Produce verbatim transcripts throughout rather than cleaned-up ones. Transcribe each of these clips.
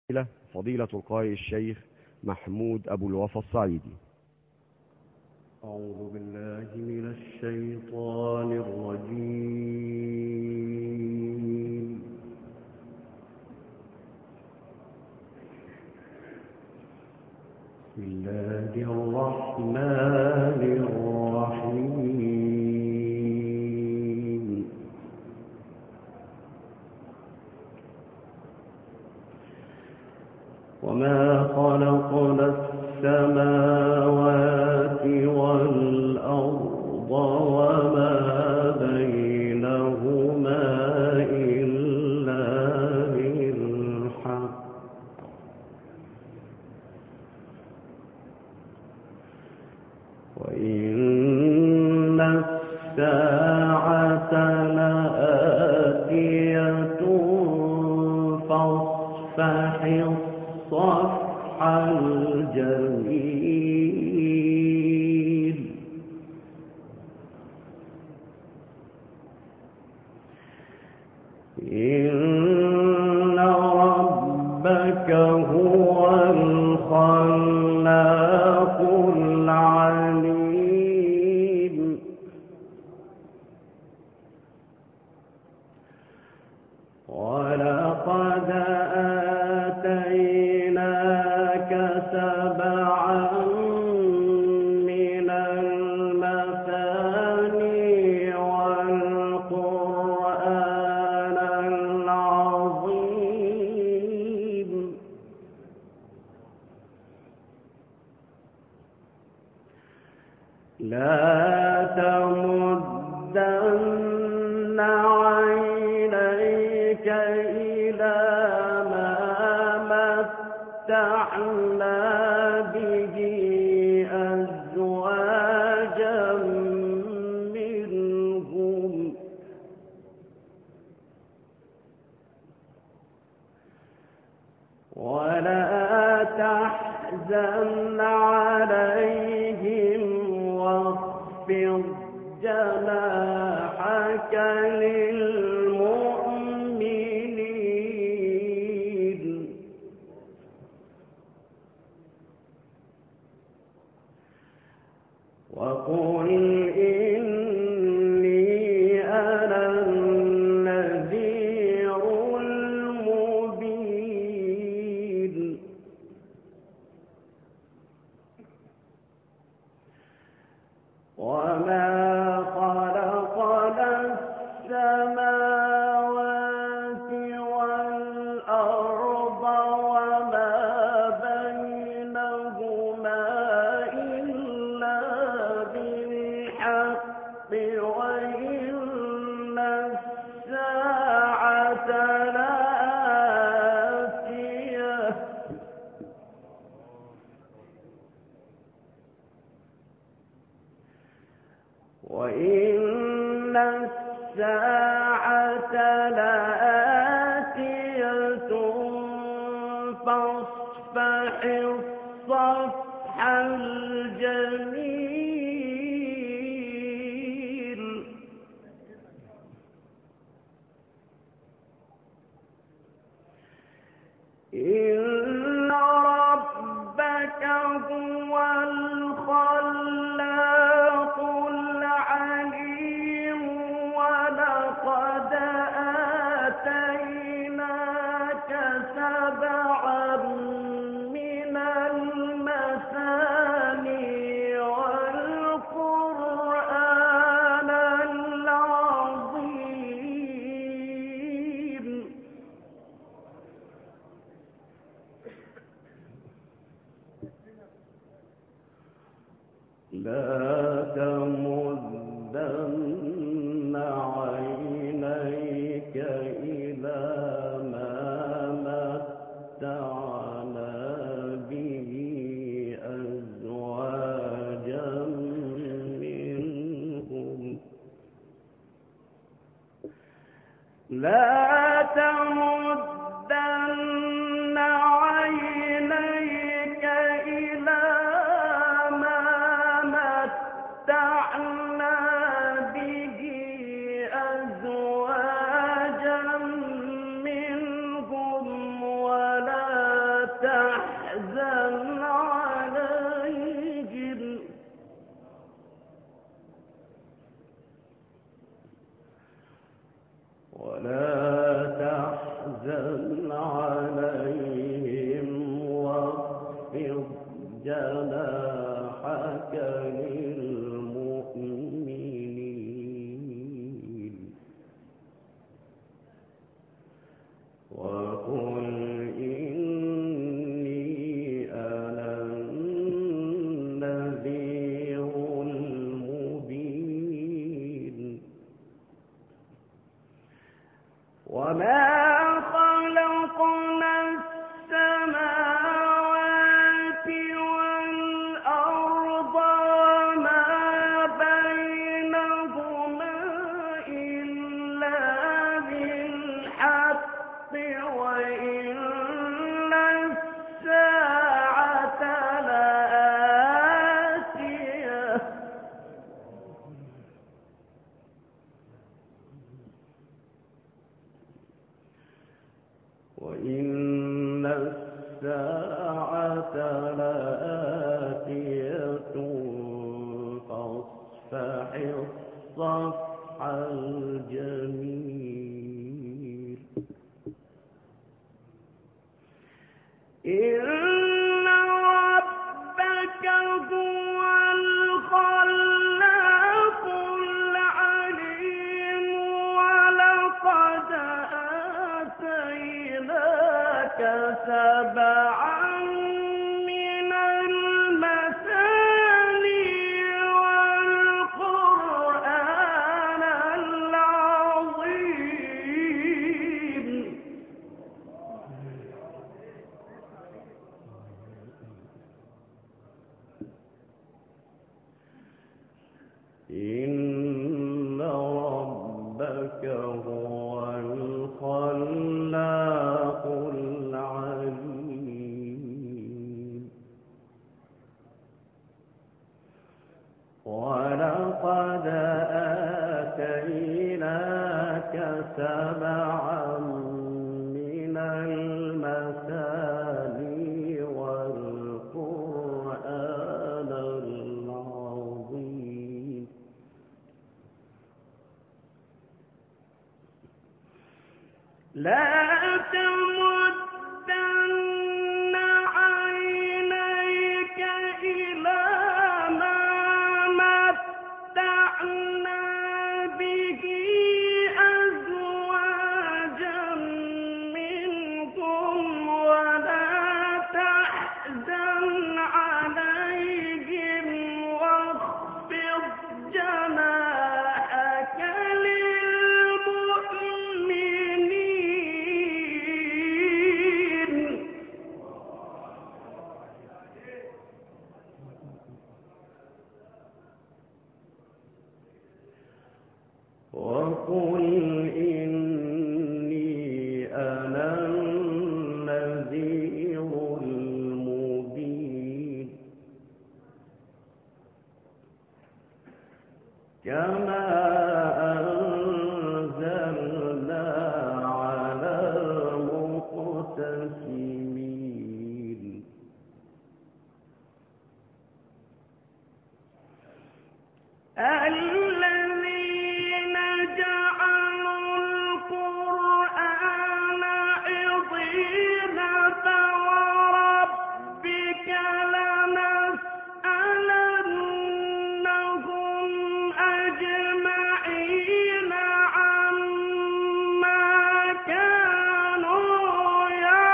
فضيلة القارئ الشيخ محمود أبو الوفا الصعيدي. أعوذ بالله من الشيطان الرجيم. بسم الله الرحمن الرحيم. وما خلقنا السماوات والأرض وما بينهما إلا بالحق وإن الساعة لآتية فاصفح الصفح الجميل إن ربك هو الخلاق العليم. ولقد آتيناك سبعا من المثاني والقرآن العظيم. لا تمدن عينيك إلى ما متعنا به أزواجا منهم ولا تحزن عليهم واخفض جناحك للمؤمنين. وقل إني أنا النذير المبين. وما خلقنا السماوات والأرض وما بينهما إلا بالحق وإن الساعة لآتية وإن الساعة لآتية فاصفح الصفح الجميل إن ربك هو الخلاق العليم. ولقد آتيناك سبعا من المثاني والقرآن العظيم. لا تمدن عينيك إلى ما متعنا به أزواجا منهم لا تمدن عينيك إلى ما متعنا تحزن عليهم ولا تحزن عليهم واخفض جناحك للمؤمنين وقل إني أنا النذير المبين وما خلقنا السماوات والأرض وما بينهما إلا بالحق وإن الساعة لآتية وإن الساعة لآتية فاصفح الصفح الجميل إن ربك هو الخلاق العليم ولقد آتيناك سبعا من المثاني والقرآن العظيم إن ربك هو الخلاق العليم ولقد آتيناك سبعا من المثاني والقرآن العظيم لا تمدن عينيك إلى ما متعنا به أزواجا منهم ولا تحزن عليهم واخفض جناحك للمؤمنين وقل إني أنا النذير المبين كما أنزلنا على المقتسمين الذين جعلوا القرآن عضين فوربك لنسألنهم أجمعين عما كانوا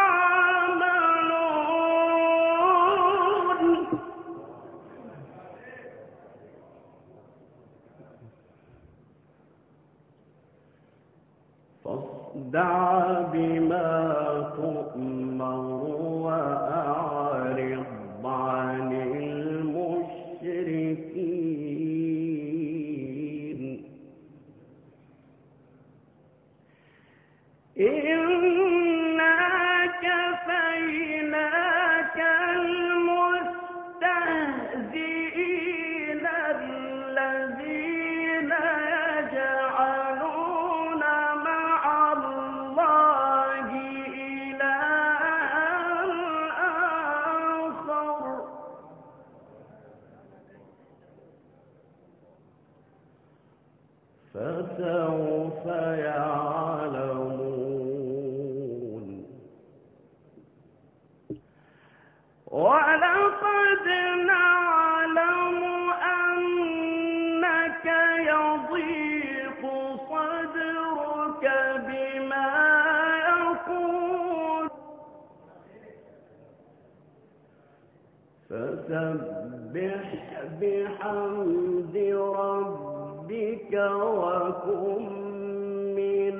يعملون فاصدع بما تؤمر وأعرض عن المشركين إنا كفيناك المستهزئين الذين يجعلون مع الله إلها فسوف يعلمون ولقد نعلم أنك يضيق صدرك بما يقول فسبح بحمد ربك وكن من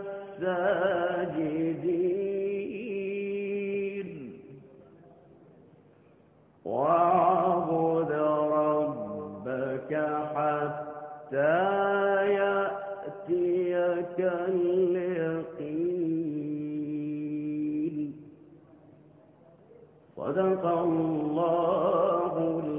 الساجدين واعبد ربك حتى يأتيك اليقين صدق الله